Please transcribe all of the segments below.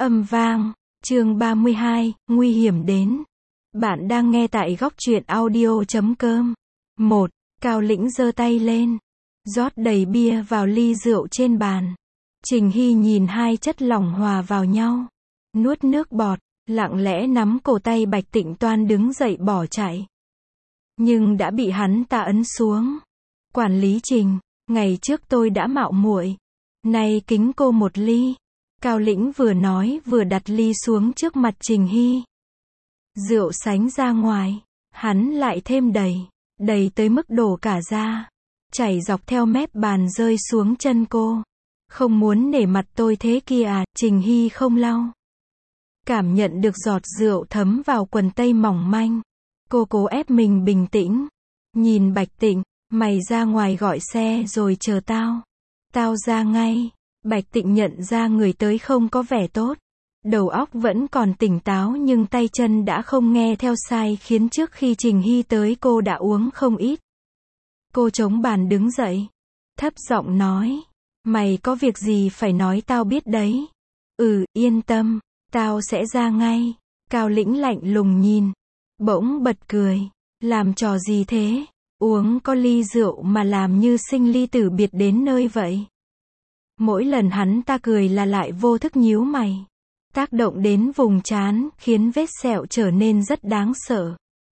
Âm vang, chương 32, nguy hiểm đến. Bạn đang nghe tại góc truyện audio.com. 1. Cao Lĩnh giơ tay lên, rót đầy bia vào ly rượu trên bàn. Trình Hy nhìn hai chất lỏng hòa vào nhau, nuốt nước bọt, lặng lẽ nắm cổ tay Bạch Tịnh Toan đứng dậy bỏ chạy. Nhưng đã bị hắn ta ấn xuống. Quản lý Trình, ngày trước tôi đã mạo muội, nay kính cô một ly. Cao Lĩnh vừa nói vừa đặt ly xuống trước mặt Trình Hy. Rượu sánh ra ngoài, hắn lại thêm đầy tới mức đổ cả ra, chảy dọc theo mép bàn rơi xuống chân cô. Không muốn nể mặt tôi thế kia à? Trình Hy không lau. Cảm nhận được giọt rượu thấm vào quần tây mỏng manh. Cô cố ép mình bình tĩnh. Nhìn Bạch Tịnh, mày ra ngoài gọi xe rồi chờ tao. Tao ra ngay. Bạch Tịnh nhận ra người tới không có vẻ tốt. Đầu óc vẫn còn tỉnh táo nhưng tay chân đã không nghe theo sai khiến trước khi Trình Hy tới cô đã uống không ít. Cô chống bàn đứng dậy, thấp giọng nói. Mày có việc gì phải nói tao biết đấy. Yên tâm, tao sẽ ra ngay. Cao Lĩnh lạnh lùng nhìn, bỗng bật cười. Làm trò gì thế? Uống có ly rượu mà làm như sinh ly tử biệt đến nơi vậy. Mỗi lần hắn ta cười là lại vô thức nhíu mày, tác động đến vùng trán, khiến vết sẹo trở nên rất đáng sợ.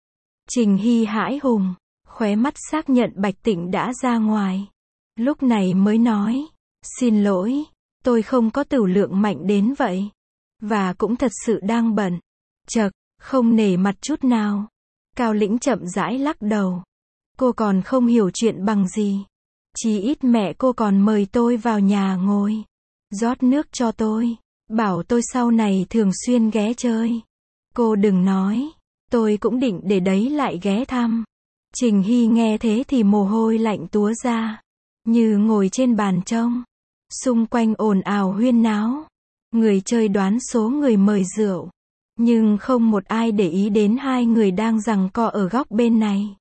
Trình Hy hãi hùng, khóe mắt xác nhận Bạch Tịnh đã ra ngoài. Lúc này mới nói, xin lỗi, tôi không có tửu lượng mạnh đến vậy. Và cũng thật sự đang bận. Chậc, không nể mặt chút nào. Cao Lĩnh chậm rãi lắc đầu. Cô còn không hiểu chuyện bằng gì. Chí ít mẹ cô còn mời tôi vào nhà ngồi, rót nước cho tôi, bảo tôi sau này thường xuyên ghé chơi. Cô đừng nói, tôi cũng định để đấy lại ghé thăm. Trình Hy nghe thế thì mồ hôi lạnh túa ra, như ngồi trên bàn trông. Xung quanh ồn ào huyên náo, người chơi đoán số người mời rượu, nhưng không một ai để ý đến hai người đang giằng co ở góc bên này.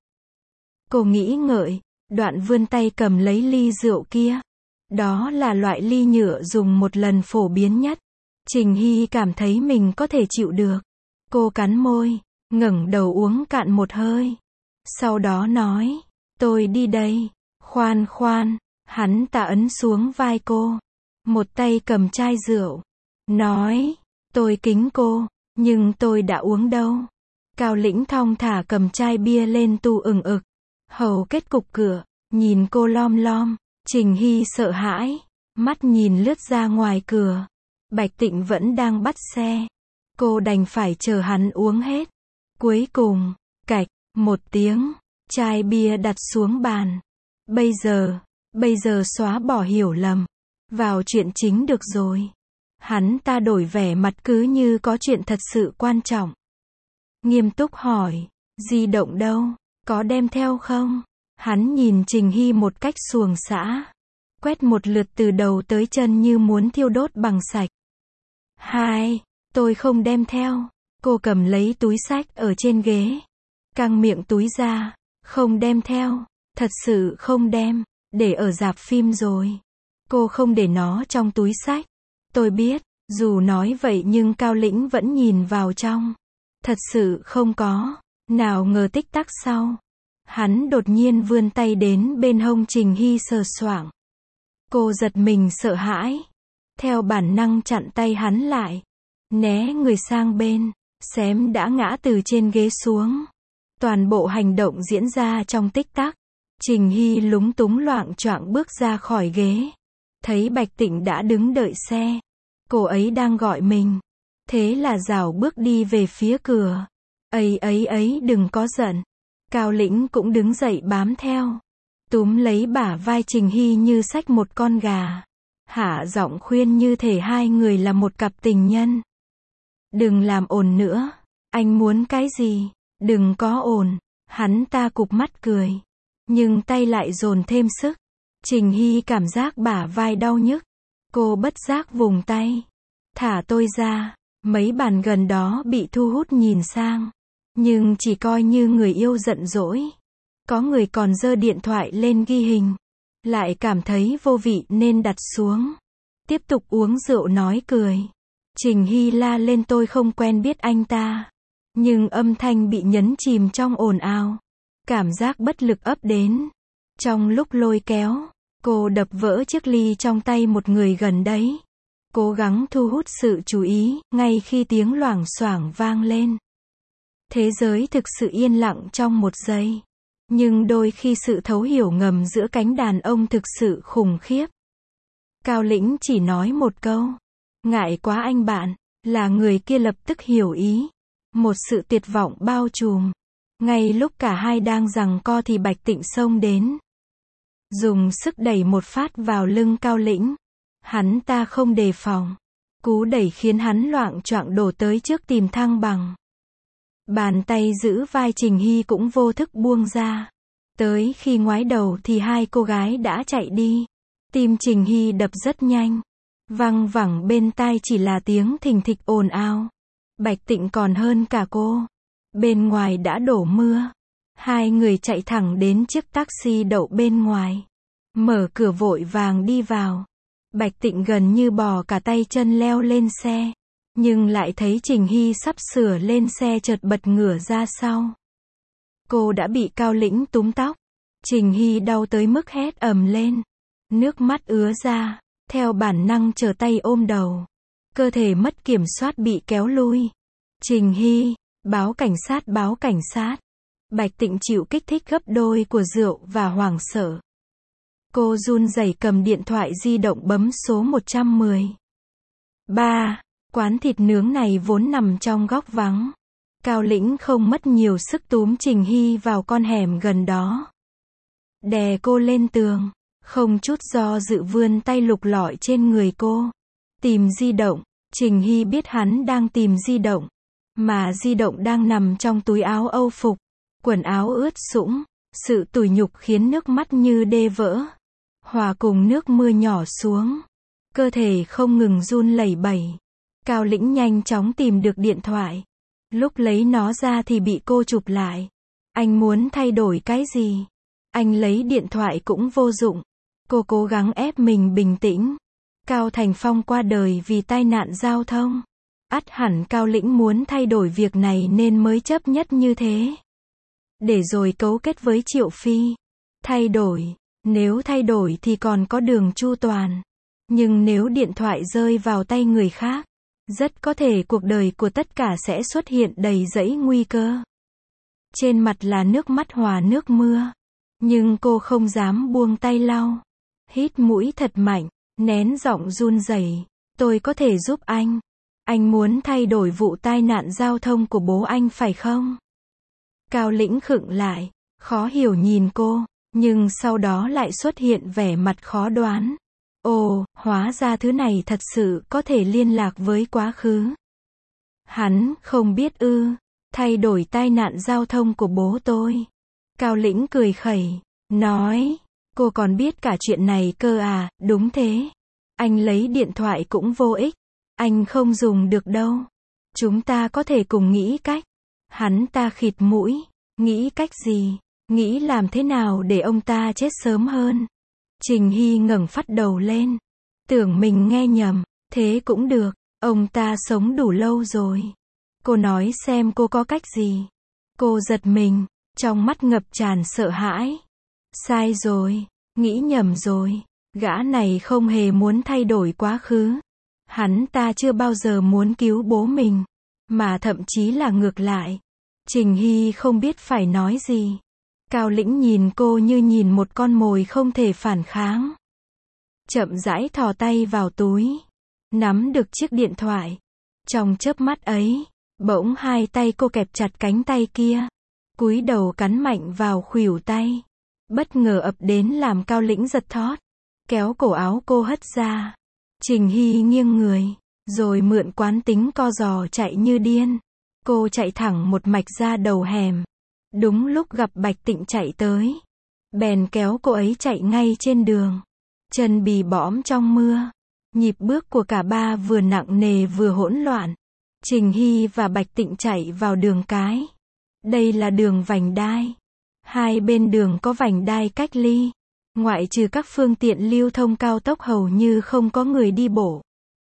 Cô nghĩ ngợi, đoạn vươn tay cầm lấy ly rượu kia. Đó là loại ly nhựa dùng một lần phổ biến nhất. Trình Hy cảm thấy mình có thể chịu được. Cô cắn môi, ngẩng đầu uống cạn một hơi. Sau đó nói, tôi đi đây. Khoan, hắn ta ấn xuống vai cô. Một tay cầm chai rượu. Nói, tôi kính cô, nhưng tôi đã uống đâu. Cao Lĩnh thong thả cầm chai bia lên tu ừng ực. Hầu kết cục cửa, nhìn cô lom lom. Trình Hy sợ hãi, mắt nhìn lướt ra ngoài cửa. Bạch Tịnh vẫn đang bắt xe. Cô đành phải chờ hắn uống hết. Cuối cùng, cạch, một tiếng, chai bia đặt xuống bàn. Bây giờ xóa bỏ hiểu lầm. Vào chuyện chính được rồi. Hắn ta đổi vẻ mặt cứ như có chuyện thật sự quan trọng. Nghiêm túc hỏi, di động đâu? Có đem theo không? Hắn nhìn Trình Hy một cách xuồng xã, quét một lượt từ đầu tới chân như muốn thiêu đốt bằng sạch. Tôi không đem theo. Cô cầm lấy túi xách ở trên ghế, căng miệng túi ra. Không đem theo, thật sự không đem, để ở rạp phim rồi. Cô không để nó trong túi xách. Tôi biết, dù nói vậy nhưng Cao Lĩnh vẫn nhìn vào trong. Thật sự không có. Nào ngờ tích tắc sau, hắn đột nhiên vươn tay đến bên hông Trình Hy sờ soạng. Cô giật mình sợ hãi, theo bản năng chặn tay hắn lại, né người sang bên, xém đã ngã từ trên ghế xuống. Toàn bộ hành động diễn ra trong tích tắc. Trình Hy lúng túng loạng choạng bước ra khỏi ghế, thấy Bạch Tịnh đã đứng đợi xe. Cô ấy đang gọi mình, thế là rảo bước đi về phía cửa. Ấy đừng có giận. Cao Lĩnh cũng đứng dậy bám theo, túm lấy bả vai Trình Hy như xách một con gà, hạ giọng khuyên như thể hai người là một cặp tình nhân. Đừng làm ồn nữa. Anh muốn cái gì? Đừng có ồn. Hắn ta cụp mắt cười, nhưng tay lại dồn thêm sức. Trình Hy cảm giác bả vai đau nhức. Cô bất giác vùng tay. Thả tôi ra. Mấy bàn gần đó bị thu hút nhìn sang, nhưng chỉ coi như người yêu giận dỗi. Có người còn giơ điện thoại lên ghi hình, lại cảm thấy vô vị nên đặt xuống. Tiếp tục uống rượu nói cười. Trình Hy la lên tôi không quen biết anh ta. Nhưng âm thanh bị nhấn chìm trong ồn ào. Cảm giác bất lực ập đến. Trong lúc lôi kéo, cô đập vỡ chiếc ly trong tay một người gần đấy. Cố gắng thu hút sự chú ý, ngay khi tiếng loảng xoảng vang lên. Thế giới thực sự yên lặng trong một giây. Nhưng đôi khi sự thấu hiểu ngầm giữa cánh đàn ông thực sự khủng khiếp. Cao Lĩnh chỉ nói một câu. Ngại quá anh bạn. Là người kia lập tức hiểu ý. Một sự tuyệt vọng bao trùm. Ngay lúc cả hai đang giằng co thì Bạch Tịnh xông đến. Dùng sức đẩy một phát vào lưng Cao Lĩnh. Hắn ta không đề phòng. Cú đẩy khiến hắn loạng choạng đổ tới trước tìm thăng bằng. Bàn tay giữ vai Trình Hy cũng vô thức buông ra. Tới khi ngoái đầu thì hai cô gái đã chạy đi. Tim Trình Hy đập rất nhanh. Văng vẳng bên tai chỉ là tiếng thình thịch ồn ào. Bạch Tịnh còn hơn cả cô. Bên ngoài đã đổ mưa. Hai người chạy thẳng đến chiếc taxi đậu bên ngoài. Mở cửa vội vàng đi vào. Bạch Tịnh gần như bò cả tay chân leo lên xe. Nhưng lại thấy Trình Hy sắp sửa lên xe chợt bật ngửa ra sau. Cô đã bị Cao Lĩnh túm tóc. Trình Hy đau tới mức hét ầm lên. Nước mắt ứa ra. Theo bản năng trở tay ôm đầu. Cơ thể mất kiểm soát bị kéo lui. Trình Hy, báo cảnh sát báo cảnh sát. Bạch Tịnh chịu kích thích gấp đôi của rượu và hoảng sợ. Cô run rẩy cầm điện thoại di động bấm số 110. 3. Quán thịt nướng này vốn nằm trong góc vắng. Cao Lĩnh không mất nhiều sức túm Trình Hy vào con hẻm gần đó. Đè cô lên tường. Không chút do dự vươn tay lục lọi trên người cô. Tìm di động. Trình Hy biết hắn đang tìm di động. Mà di động đang nằm trong túi áo Âu phục. Quần áo ướt sũng. Sự tủi nhục khiến nước mắt như đê vỡ. Hòa cùng nước mưa nhỏ xuống. Cơ thể không ngừng run lẩy bẩy. Cao Lĩnh nhanh chóng tìm được điện thoại. Lúc lấy nó ra thì bị cô chụp lại. Anh muốn thay đổi cái gì? Anh lấy điện thoại cũng vô dụng. Cô cố gắng ép mình bình tĩnh. Cao Thành Phong qua đời vì tai nạn giao thông. Ắt hẳn Cao Lĩnh muốn thay đổi việc này nên mới chấp nhất như thế. Để rồi cấu kết với Triệu Phi. Thay đổi. Nếu thay đổi thì còn có đường chu toàn. Nhưng nếu điện thoại rơi vào tay người khác, rất có thể cuộc đời của tất cả sẽ xuất hiện đầy rẫy nguy cơ. Trên mặt là nước mắt hòa nước mưa. Nhưng cô không dám buông tay lau. Hít mũi thật mạnh, nén giọng run rẩy. Tôi có thể giúp anh. Anh muốn thay đổi vụ tai nạn giao thông của bố anh phải không? Cao Lĩnh khựng lại, khó hiểu nhìn cô, nhưng sau đó lại xuất hiện vẻ mặt khó đoán. Ồ, hóa ra thứ này thật sự có thể liên lạc với quá khứ. Hắn không biết ư? Thay đổi tai nạn giao thông của bố tôi. Cao Lĩnh cười khẩy, nói, cô còn biết cả chuyện này cơ à? Đúng thế. Anh lấy điện thoại cũng vô ích. Anh không dùng được đâu. Chúng ta có thể cùng nghĩ cách. Hắn ta khịt mũi. Nghĩ cách gì? Nghĩ làm thế nào để ông ta chết sớm hơn? Trình Hy ngẩng phát đầu lên. Tưởng mình nghe nhầm. Thế cũng được. Ông ta sống đủ lâu rồi. Cô nói xem cô có cách gì. Cô giật mình. Trong mắt ngập tràn sợ hãi. Sai rồi. Nghĩ nhầm rồi. Gã này không hề muốn thay đổi quá khứ. Hắn ta chưa bao giờ muốn cứu bố mình. Mà thậm chí là ngược lại. Trình Hy không biết phải nói gì. Cao Lĩnh nhìn cô như nhìn một con mồi không thể phản kháng. Chậm rãi thò tay vào túi. Nắm được chiếc điện thoại. Trong chớp mắt ấy, bỗng hai tay cô kẹp chặt cánh tay kia. Cúi đầu cắn mạnh vào khuỷu tay. Bất ngờ ập đến làm Cao Lĩnh giật thót. Kéo cổ áo cô hất ra. Trình Hy nghiêng người. Rồi mượn quán tính co giò chạy như điên. Cô chạy thẳng một mạch ra đầu hẻm. Đúng lúc gặp Bạch Tịnh chạy tới. Bèn kéo cô ấy chạy ngay trên đường. Chân bì bõm trong mưa. Nhịp bước của cả ba vừa nặng nề vừa hỗn loạn. Trình Hy và Bạch Tịnh chạy vào đường cái. Đây là đường vành đai. Hai bên đường có vành đai cách ly. Ngoại trừ các phương tiện lưu thông cao tốc hầu như không có người đi bộ.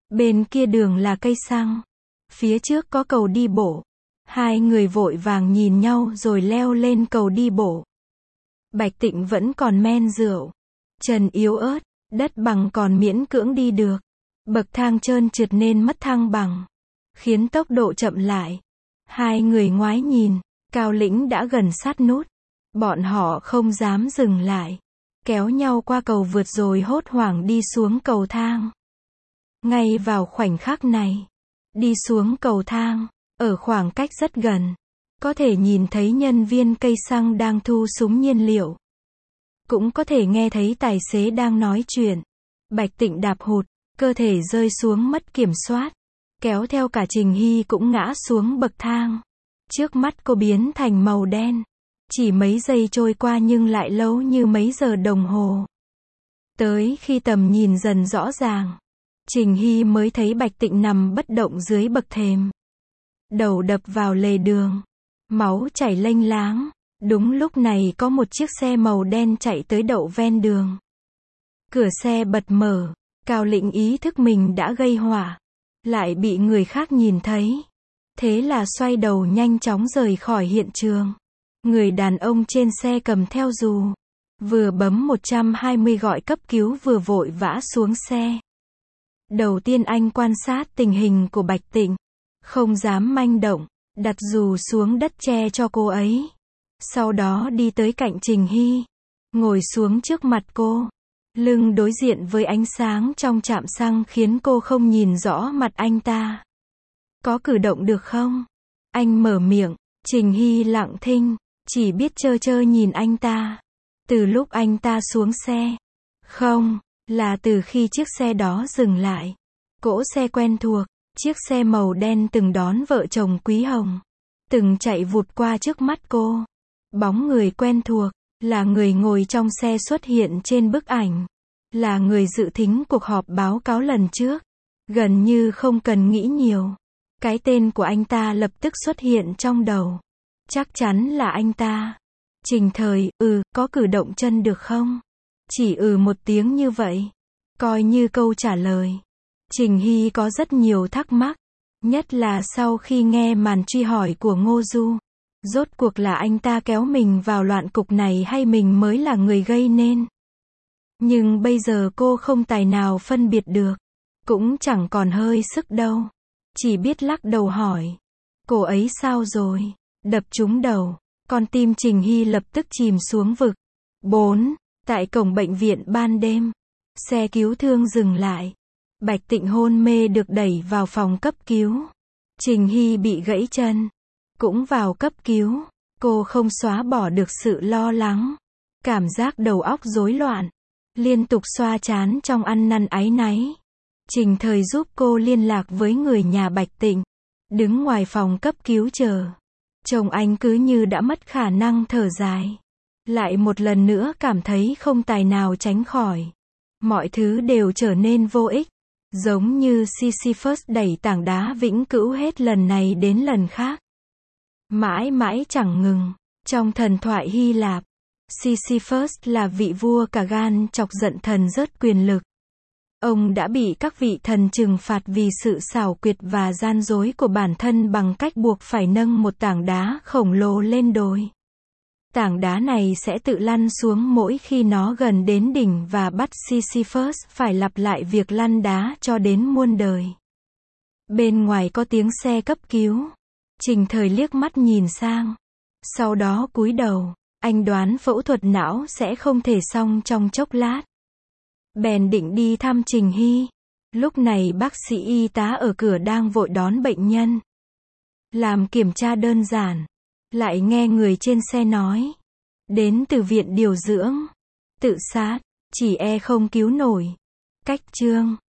Bên kia đường là cây xăng. Phía trước có cầu đi bộ. Hai người vội vàng nhìn nhau rồi leo lên cầu đi bộ. Bạch Tịnh vẫn còn men rượu. Chân yếu ớt, đất bằng còn miễn cưỡng đi được. Bậc thang trơn trượt nên mất thăng bằng, khiến tốc độ chậm lại. Hai người ngoái nhìn, Cao Lĩnh đã gần sát nút. Bọn họ không dám dừng lại. Kéo nhau qua cầu vượt rồi hốt hoảng đi xuống cầu thang. Ngay vào khoảnh khắc này, đi xuống cầu thang, ở khoảng cách rất gần, có thể nhìn thấy nhân viên cây xăng đang thu súng nhiên liệu. Cũng có thể nghe thấy tài xế đang nói chuyện. Bạch Tịnh đạp hụt, cơ thể rơi xuống mất kiểm soát. Kéo theo cả Trình Hy cũng ngã xuống bậc thang. Trước mắt cô biến thành màu đen. Chỉ mấy giây trôi qua nhưng lại lâu như mấy giờ đồng hồ. Tới khi tầm nhìn dần rõ ràng, Trình Hy mới thấy Bạch Tịnh nằm bất động dưới bậc thềm. Đầu đập vào lề đường. Máu chảy lênh láng. Đúng lúc này có một chiếc xe màu đen chạy tới đậu ven đường. Cửa xe bật mở. Cao Lĩnh ý thức mình đã gây họa. Lại bị người khác nhìn thấy. Thế là xoay đầu nhanh chóng rời khỏi hiện trường. Người đàn ông trên xe cầm theo dù. Vừa bấm 120 gọi cấp cứu vừa vội vã xuống xe. Đầu tiên anh quan sát tình hình của Bạch Tịnh. Không dám manh động. Đặt dù xuống đất che cho cô ấy. Sau đó đi tới cạnh Trình Hy. Ngồi xuống trước mặt cô. Lưng đối diện với ánh sáng trong trạm xăng khiến cô không nhìn rõ mặt anh ta. Có cử động được không? Anh mở miệng. Trình Hy lặng thinh. Chỉ biết trơ trơ nhìn anh ta. Từ lúc anh ta xuống xe. Không, là từ khi chiếc xe đó dừng lại. Cỗ xe quen thuộc. Chiếc xe màu đen từng đón vợ chồng Quý Hồng. Từng chạy vụt qua trước mắt cô. Bóng người quen thuộc. Là người ngồi trong xe xuất hiện trên bức ảnh. Là người dự thính cuộc họp báo cáo lần trước. Gần như không cần nghĩ nhiều. Cái tên của anh ta lập tức xuất hiện trong đầu. Chắc chắn là anh ta. Trình Thời, có cử động chân được không? Chỉ một tiếng như vậy. Coi như câu trả lời. Trình Hy có rất nhiều thắc mắc. Nhất là sau khi nghe màn truy hỏi của Ngô Du. Rốt cuộc là anh ta kéo mình vào loạn cục này hay mình mới là người gây nên? Nhưng bây giờ cô không tài nào phân biệt được. Cũng chẳng còn hơi sức đâu. Chỉ biết lắc đầu hỏi. Cô ấy sao rồi? Đập trúng đầu. Con tim Trình Hy lập tức chìm xuống vực. 4. Tại cổng bệnh viện ban đêm. Xe cứu thương dừng lại. Bạch Tịnh hôn mê được đẩy vào phòng cấp cứu. Trình Hy bị gãy chân. Cũng vào cấp cứu. Cô không xóa bỏ được sự lo lắng. Cảm giác đầu óc rối loạn. Liên tục xoa trán trong ăn năn áy náy. Trình Thời giúp cô liên lạc với người nhà Bạch Tịnh. Đứng ngoài phòng cấp cứu chờ. Chồng anh cứ như đã mất khả năng thở dài. Lại một lần nữa cảm thấy không tài nào tránh khỏi. Mọi thứ đều trở nên vô ích. Giống như Sisyphus đẩy tảng đá vĩnh cửu hết lần này đến lần khác. Mãi mãi chẳng ngừng. Trong thần thoại Hy Lạp, Sisyphus là vị vua cả gan chọc giận thần rớt quyền lực. Ông đã bị các vị thần trừng phạt vì sự xảo quyệt và gian dối của bản thân bằng cách buộc phải nâng một tảng đá khổng lồ lên đồi. Tảng đá này sẽ tự lăn xuống mỗi khi nó gần đến đỉnh và bắt Sisyphus phải lặp lại việc lăn đá cho đến muôn đời. Bên ngoài có tiếng xe cấp cứu. Trình Thời liếc mắt nhìn sang. Sau đó cúi đầu. Anh đoán phẫu thuật não sẽ không thể xong trong chốc lát. Bèn định đi thăm Trình Hy. Lúc này bác sĩ y tá ở cửa đang vội đón bệnh nhân. Làm kiểm tra đơn giản. Lại nghe người trên xe nói. Đến từ viện điều dưỡng. Tự sát. Chỉ không cứu nổi. Cách chương.